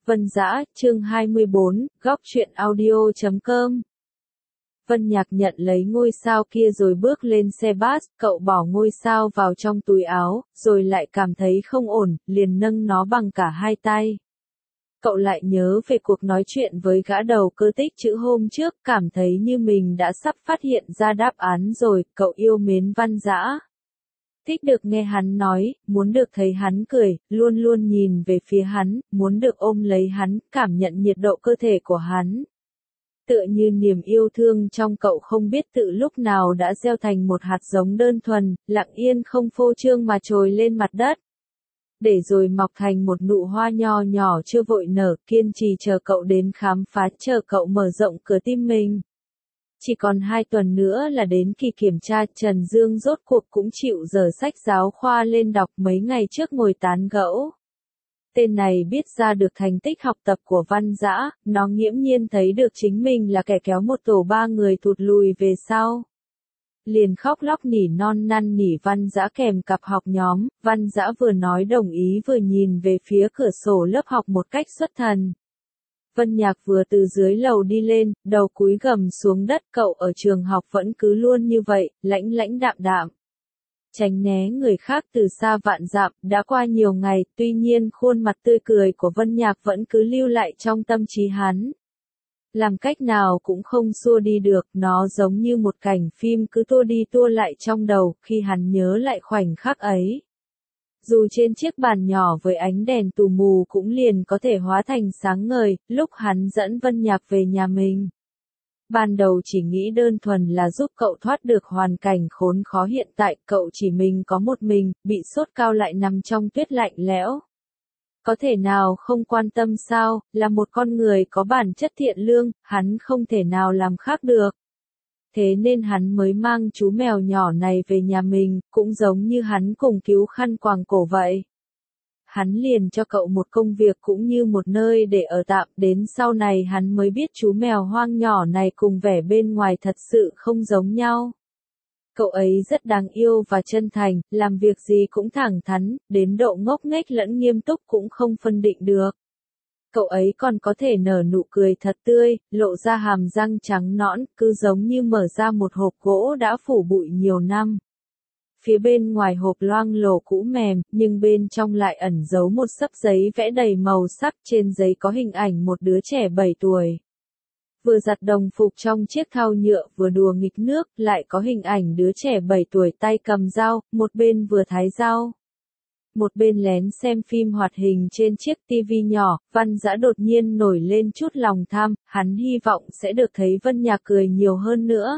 Vân Dã, chương 24, góc truyện audio.com. Vân Nhạc nhận lấy ngôi sao kia rồi bước lên xe bus, cậu bỏ ngôi sao vào trong túi áo, rồi lại cảm thấy không ổn, liền nâng nó bằng cả hai tay. Cậu lại nhớ về cuộc nói chuyện với gã đầu cơ tích chữ hôm trước, cảm thấy như mình đã sắp phát hiện ra đáp án rồi, cậu yêu mến Văn Dã. Thích được nghe hắn nói, muốn được thấy hắn cười, luôn luôn nhìn về phía hắn, muốn được ôm lấy hắn, cảm nhận nhiệt độ cơ thể của hắn. Tựa như niềm yêu thương trong cậu không biết tự lúc nào đã gieo thành một hạt giống đơn thuần, lặng yên không phô trương mà trồi lên mặt đất. Để rồi mọc thành một nụ hoa nho nhỏ chưa vội nở, kiên trì chờ cậu đến khám phá, chờ cậu mở rộng cửa tim mình. Chỉ còn 2 tuần nữa là đến kỳ kiểm tra, Trần Dương rốt cuộc cũng chịu dở sách giáo khoa lên đọc. Mấy ngày trước ngồi tán gẫu. Tên này biết ra được thành tích học tập của Văn Dã, nó nghiễm nhiên thấy được chính mình là kẻ kéo một tổ 3 người thụt lùi về sau. Liền khóc lóc nỉ non năn nỉ Văn Dã kèm cặp học nhóm, Văn Dã vừa nói đồng ý vừa nhìn về phía cửa sổ lớp học một cách xuất thần. Vân Nhạc vừa từ dưới lầu đi lên, đầu cúi gằm xuống đất, cậu ở trường học vẫn cứ luôn như vậy, lãnh lãnh đạm đạm. Tránh né người khác từ xa vạn dặm, đã qua nhiều ngày, tuy nhiên khuôn mặt tươi cười của Vân Nhạc vẫn cứ lưu lại trong tâm trí hắn. Làm cách nào cũng không xua đi được, nó giống như một cảnh phim cứ tua đi tua lại trong đầu, khi hắn nhớ lại khoảnh khắc ấy. Dù trên chiếc bàn nhỏ với ánh đèn tù mù cũng liền có thể hóa thành sáng ngời, lúc hắn dẫn Vân Nhạc về nhà mình. Ban đầu chỉ nghĩ đơn thuần là giúp cậu thoát được hoàn cảnh khốn khó hiện tại, cậu chỉ mình có một mình, bị sốt cao lại nằm trong tuyết lạnh lẽo. Có thể nào không quan tâm sao, là một con người có bản chất thiện lương, hắn không thể nào làm khác được. Thế nên hắn mới mang chú mèo nhỏ này về nhà mình, cũng giống như hắn cùng cứu khăn quàng cổ vậy. Hắn liền cho cậu một công việc cũng như một nơi để ở tạm, đến sau này hắn mới biết chú mèo hoang nhỏ này cùng vẻ bên ngoài thật sự không giống nhau. Cậu ấy rất đáng yêu và chân thành, làm việc gì cũng thẳng thắn, đến độ ngốc nghếch lẫn nghiêm túc cũng không phân định được. Cậu ấy còn có thể nở nụ cười thật tươi, lộ ra hàm răng trắng nõn, cứ giống như mở ra một hộp gỗ đã phủ bụi nhiều năm. Phía bên ngoài hộp loang lổ cũ mềm, nhưng bên trong lại ẩn giấu một xấp giấy vẽ đầy màu sắc, trên giấy có hình ảnh một đứa trẻ 7 tuổi. Vừa giặt đồng phục trong chiếc thau nhựa, vừa đùa nghịch nước, lại có hình ảnh đứa trẻ 7 tuổi tay cầm dao, một bên vừa thái rau. Một bên lén xem phim hoạt hình trên chiếc tivi nhỏ, Văn Dã đột nhiên nổi lên chút lòng tham, hắn hy vọng sẽ được thấy Vân Nhạc cười nhiều hơn nữa.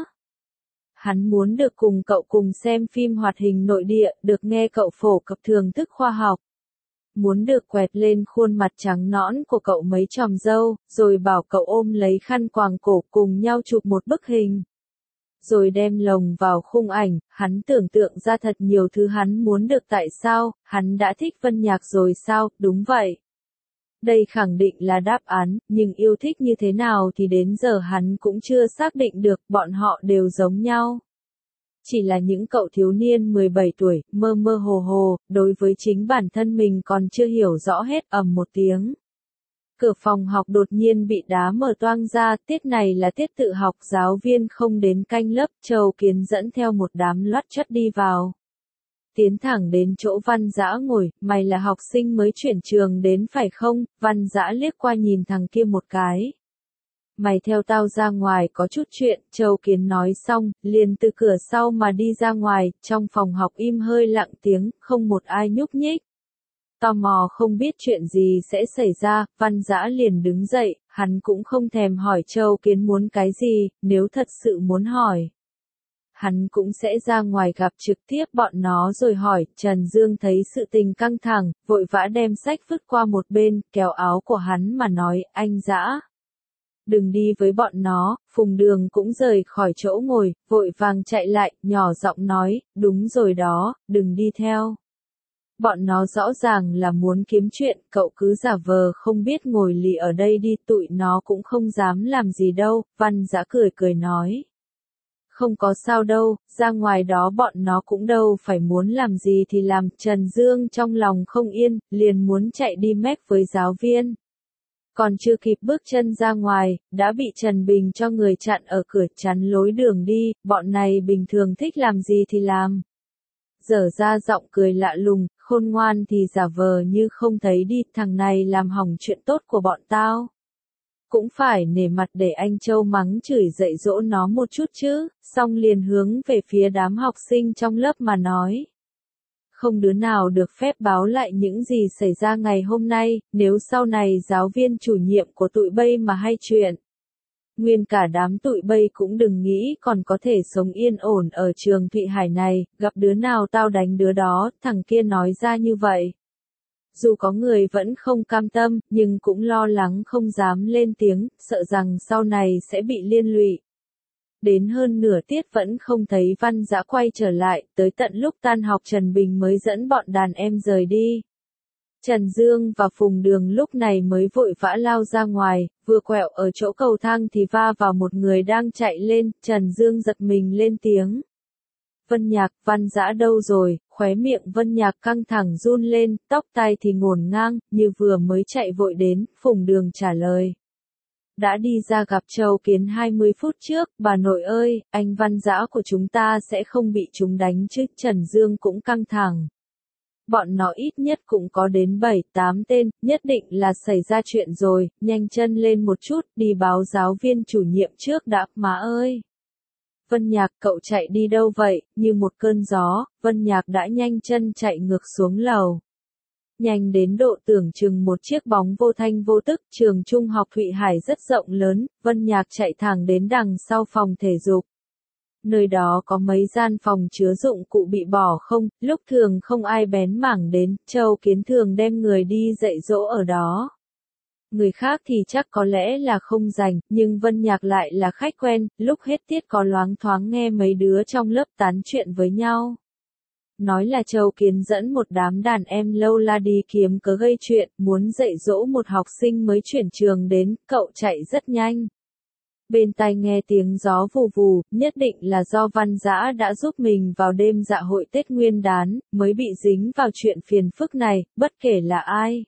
Hắn muốn được cùng cậu cùng xem phim hoạt hình nội địa, được nghe cậu phổ cập thưởng thức khoa học. Muốn được quẹt lên khuôn mặt trắng nõn của cậu mấy chòm râu, rồi bảo cậu ôm lấy khăn quàng cổ cùng nhau chụp một bức hình. Rồi đem lồng vào khung ảnh, hắn tưởng tượng ra thật nhiều thứ hắn muốn được. Tại sao, hắn đã thích Vân Nhạc rồi sao, đúng vậy. Đây khẳng định là đáp án, nhưng yêu thích như thế nào thì đến giờ hắn cũng chưa xác định được, bọn họ đều giống nhau. Chỉ là những cậu thiếu niên 17 tuổi, mơ mơ hồ hồ, đối với chính bản thân mình còn chưa hiểu rõ hết, ầm một tiếng. Cửa phòng học đột nhiên bị đá mở toang ra, tiết này là tiết tự học, giáo viên không đến canh lớp, Châu Kiến dẫn theo một đám loắt chất đi vào. Tiến thẳng đến chỗ Văn Dã ngồi, mày là học sinh mới chuyển trường đến phải không? Văn Dã liếc qua nhìn thằng kia một cái. Mày theo tao ra ngoài có chút chuyện, Châu Kiến nói xong, liền từ cửa sau mà đi ra ngoài, trong phòng học im hơi lặng tiếng, không một ai nhúc nhích. Tò mò không biết chuyện gì sẽ xảy ra, Văn Dã liền đứng dậy, hắn cũng không thèm hỏi Châu Kiến muốn cái gì, nếu thật sự muốn hỏi. Hắn cũng sẽ ra ngoài gặp trực tiếp bọn nó rồi hỏi. Trần Dương thấy sự tình căng thẳng, vội vã đem sách vứt qua một bên, kéo áo của hắn mà nói, anh Dã. Đừng đi với bọn nó. Phùng Đường cũng rời khỏi chỗ ngồi, vội vàng chạy lại, nhỏ giọng nói, đúng rồi đó, đừng đi theo. Bọn nó rõ ràng là muốn kiếm chuyện, cậu cứ giả vờ không biết ngồi lì ở đây đi, tụi nó cũng không dám làm gì đâu. Văn Dã cười cười nói. Không có sao đâu, ra ngoài đó bọn nó cũng đâu phải muốn làm gì thì làm. Trần Dương trong lòng không yên, liền muốn chạy đi mép với giáo viên. Còn chưa kịp bước chân ra ngoài, đã bị Trần Bình cho người chặn ở cửa chắn lối đường đi, bọn này bình thường thích làm gì thì làm. Dở ra giọng cười lạ lùng, khôn ngoan thì giả vờ như không thấy đi, thằng này làm hỏng chuyện tốt của bọn tao. Cũng phải nể mặt để anh Châu mắng chửi dạy dỗ nó một chút chứ, xong liền hướng về phía đám học sinh trong lớp mà nói. Không đứa nào được phép báo lại những gì xảy ra ngày hôm nay, nếu sau này giáo viên chủ nhiệm của tụi bay mà hay chuyện. Nguyên cả đám tụi bay cũng đừng nghĩ còn có thể sống yên ổn ở trường Thụy Hải này, gặp đứa nào tao đánh đứa đó, thằng kia nói ra như vậy. Dù có người vẫn không cam tâm, nhưng cũng lo lắng không dám lên tiếng, sợ rằng sau này sẽ bị liên lụy. Đến hơn nửa tiết vẫn không thấy Văn Dã quay trở lại, tới tận lúc tan học Trần Bình mới dẫn bọn đàn em rời đi. Trần Dương và Phùng Đường lúc này mới vội vã lao ra ngoài, vừa quẹo ở chỗ cầu thang thì va vào một người đang chạy lên, Trần Dương giật mình lên tiếng. Vân Nhạc, Văn Dã đâu rồi? Khóe miệng Vân Nhạc căng thẳng run lên, tóc tai thì ngổn ngang, như vừa mới chạy vội đến, Phùng Đường trả lời. Đã đi ra gặp Châu Kiến 20 phút trước, bà nội ơi, anh Văn Dã của chúng ta sẽ không bị chúng đánh chứ, Trần Dương cũng căng thẳng. Bọn nó ít nhất cũng có đến 7-8 tên, nhất định là xảy ra chuyện rồi, nhanh chân lên một chút, đi báo giáo viên chủ nhiệm trước đã, má ơi. Vân Nhạc, cậu chạy đi đâu vậy? Như một cơn gió, Vân Nhạc đã nhanh chân chạy ngược xuống lầu. Nhanh đến độ tưởng chừng một chiếc bóng vô thanh vô tức, trường trung học Thụy Hải rất rộng lớn, Vân Nhạc chạy thẳng đến đằng sau phòng thể dục. Nơi đó có mấy gian phòng chứa dụng cụ bị bỏ không, lúc thường không ai bén mảng đến, Châu Kiến thường đem người đi dạy dỗ ở đó. Người khác thì chắc có lẽ là không rảnh, nhưng Vân Nhạc lại là khách quen, lúc hết tiết có loáng thoáng nghe mấy đứa trong lớp tán chuyện với nhau. Nói là Châu Kiến dẫn một đám đàn em lâu la đi kiếm cớ gây chuyện, muốn dạy dỗ một học sinh mới chuyển trường đến, cậu chạy rất nhanh. Bên tai nghe tiếng gió vù vù, nhất định là do Văn Dã đã giúp mình vào đêm dạ hội Tết Nguyên Đán, mới bị dính vào chuyện phiền phức này, bất kể là ai.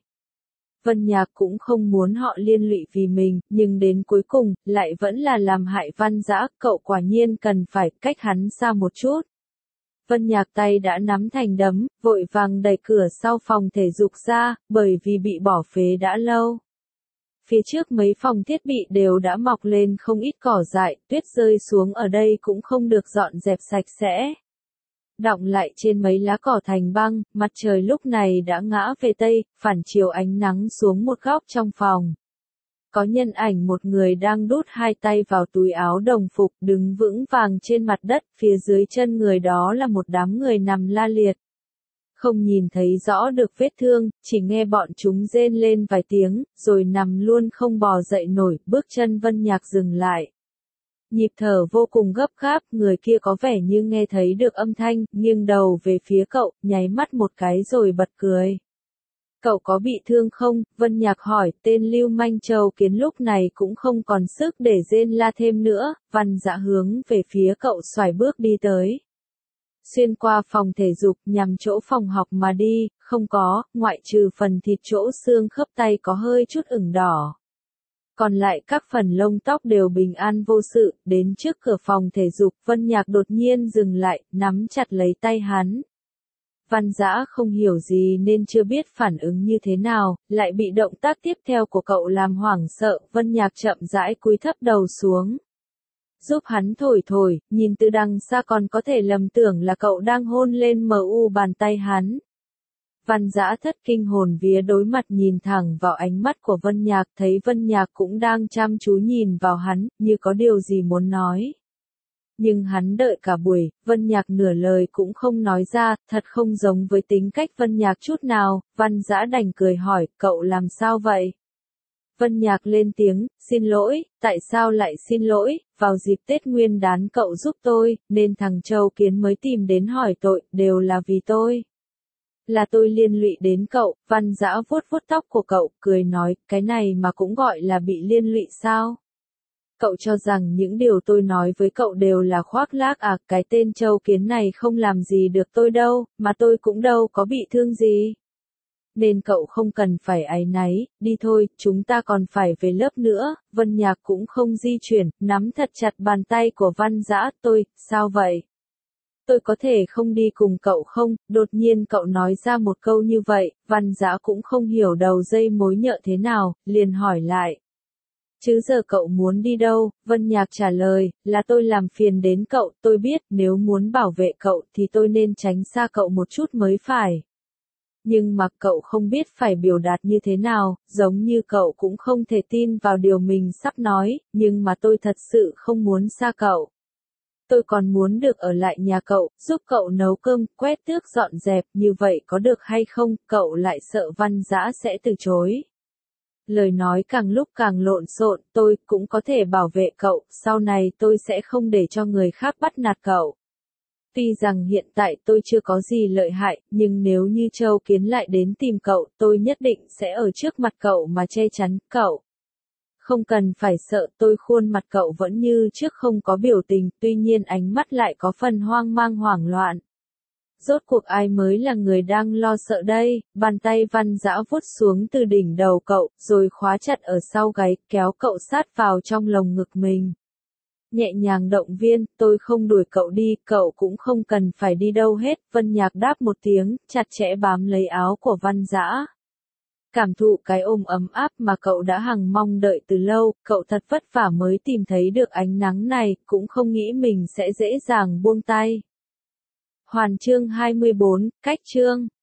Vân Nhạc cũng không muốn họ liên lụy vì mình, nhưng đến cuối cùng, lại vẫn là làm hại Văn Dã, cậu quả nhiên cần phải cách hắn xa một chút. Vân Nhạc tay đã nắm thành đấm, vội vàng đẩy cửa sau phòng thể dục ra, bởi vì bị bỏ phế đã lâu. Phía trước mấy phòng thiết bị đều đã mọc lên không ít cỏ dại, tuyết rơi xuống ở đây cũng không được dọn dẹp sạch sẽ. Đọng lại trên mấy lá cỏ thành băng, mặt trời lúc này đã ngã về tây, phản chiếu ánh nắng xuống một góc trong phòng. Có nhân ảnh một người đang đút hai tay vào túi áo đồng phục, đứng vững vàng trên mặt đất, phía dưới chân người đó là một đám người nằm la liệt. Không nhìn thấy rõ được vết thương, chỉ nghe bọn chúng rên lên vài tiếng, rồi nằm luôn không bò dậy nổi, bước chân Vân Nhạc dừng lại. Nhịp thở vô cùng gấp gáp, người kia có vẻ như nghe thấy được âm thanh, nghiêng đầu về phía cậu, nháy mắt một cái rồi bật cười. Cậu có bị thương không? Vân Nhạc hỏi, tên lưu manh Châu Kiến lúc này cũng không còn sức để rên la thêm nữa, Văn Dã hướng về phía cậu xoài bước đi tới. Xuyên qua phòng thể dục nhằm chỗ phòng học mà đi, không có, ngoại trừ phần thịt chỗ xương khớp tay có hơi chút ửng đỏ. Còn lại các phần lông tóc đều bình an vô sự, đến trước cửa phòng thể dục, Vân Nhạc đột nhiên dừng lại, nắm chặt lấy tay hắn. Văn Dã không hiểu gì nên chưa biết phản ứng như thế nào, lại bị động tác tiếp theo của cậu làm hoảng sợ, Vân Nhạc chậm rãi cúi thấp đầu xuống. Giúp hắn thổi thổi, nhìn từ đằng xa còn có thể lầm tưởng là cậu đang hôn lên bàn tay hắn. Văn Dã thất kinh hồn vía đối mặt nhìn thẳng vào ánh mắt của Vân Nhạc, thấy Vân Nhạc cũng đang chăm chú nhìn vào hắn, như có điều gì muốn nói. Nhưng hắn đợi cả buổi, Vân Nhạc nửa lời cũng không nói ra, thật không giống với tính cách Vân Nhạc chút nào, Văn Dã đành cười hỏi, cậu làm sao vậy? Vân Nhạc lên tiếng, xin lỗi, tại sao lại xin lỗi, vào dịp Tết Nguyên Đán cậu giúp tôi, nên thằng Châu Kiến mới tìm đến hỏi tội, đều là vì tôi. Là tôi liên lụy đến cậu, Văn Dã vuốt vuốt tóc của cậu, cười nói, cái này mà cũng gọi là bị liên lụy sao? Cậu cho rằng những điều tôi nói với cậu đều là khoác lác à, cái tên Châu Kiến này không làm gì được tôi đâu, mà tôi cũng đâu có bị thương gì. nên cậu không cần phải áy náy, đi thôi, chúng ta còn phải về lớp nữa. Vân Nhạc cũng không di chuyển, nắm thật chặt bàn tay của Văn Dã. Sao vậy? Tôi có thể không đi cùng cậu không? Đột nhiên cậu nói ra một câu như vậy, Văn Dã cũng không hiểu đầu dây mối nhợ thế nào, liền hỏi lại. Chứ giờ cậu muốn đi đâu? Vân Nhạc trả lời, là tôi làm phiền đến cậu, tôi biết nếu muốn bảo vệ cậu thì tôi nên tránh xa cậu một chút mới phải. Nhưng mà cậu không biết phải biểu đạt như thế nào, giống như cậu cũng không thể tin vào điều mình sắp nói, nhưng mà tôi thật sự không muốn xa cậu. Tôi còn muốn được ở lại nhà cậu, giúp cậu nấu cơm, quét tước dọn dẹp, như vậy có được hay không? Cậu lại sợ Văn Dã sẽ từ chối. Lời nói càng lúc càng lộn xộn, tôi cũng có thể bảo vệ cậu, sau này tôi sẽ không để cho người khác bắt nạt cậu. Tuy rằng hiện tại tôi chưa có gì lợi hại, nhưng nếu như Châu Kiến lại đến tìm cậu, tôi nhất định sẽ ở trước mặt cậu mà che chắn cậu. Không cần phải sợ, tôi khuôn mặt cậu vẫn như trước không có biểu tình, tuy nhiên ánh mắt lại có phần hoang mang hoảng loạn. Rốt cuộc ai mới là người đang lo sợ đây? Bàn tay Văn Dã vuốt xuống từ đỉnh đầu cậu, rồi khóa chặt ở sau gáy, kéo cậu sát vào trong lồng ngực mình. Nhẹ nhàng động viên, tôi không đuổi cậu đi, cậu cũng không cần phải đi đâu hết. Vân Nhạc đáp một tiếng, chặt chẽ bám lấy áo của Văn Dã. Cảm thụ cái ôm ấm áp mà cậu đã hằng mong đợi từ lâu, cậu thật vất vả mới tìm thấy được ánh nắng này, cũng không nghĩ mình sẽ dễ dàng buông tay. Hoàn chương 24, cách chương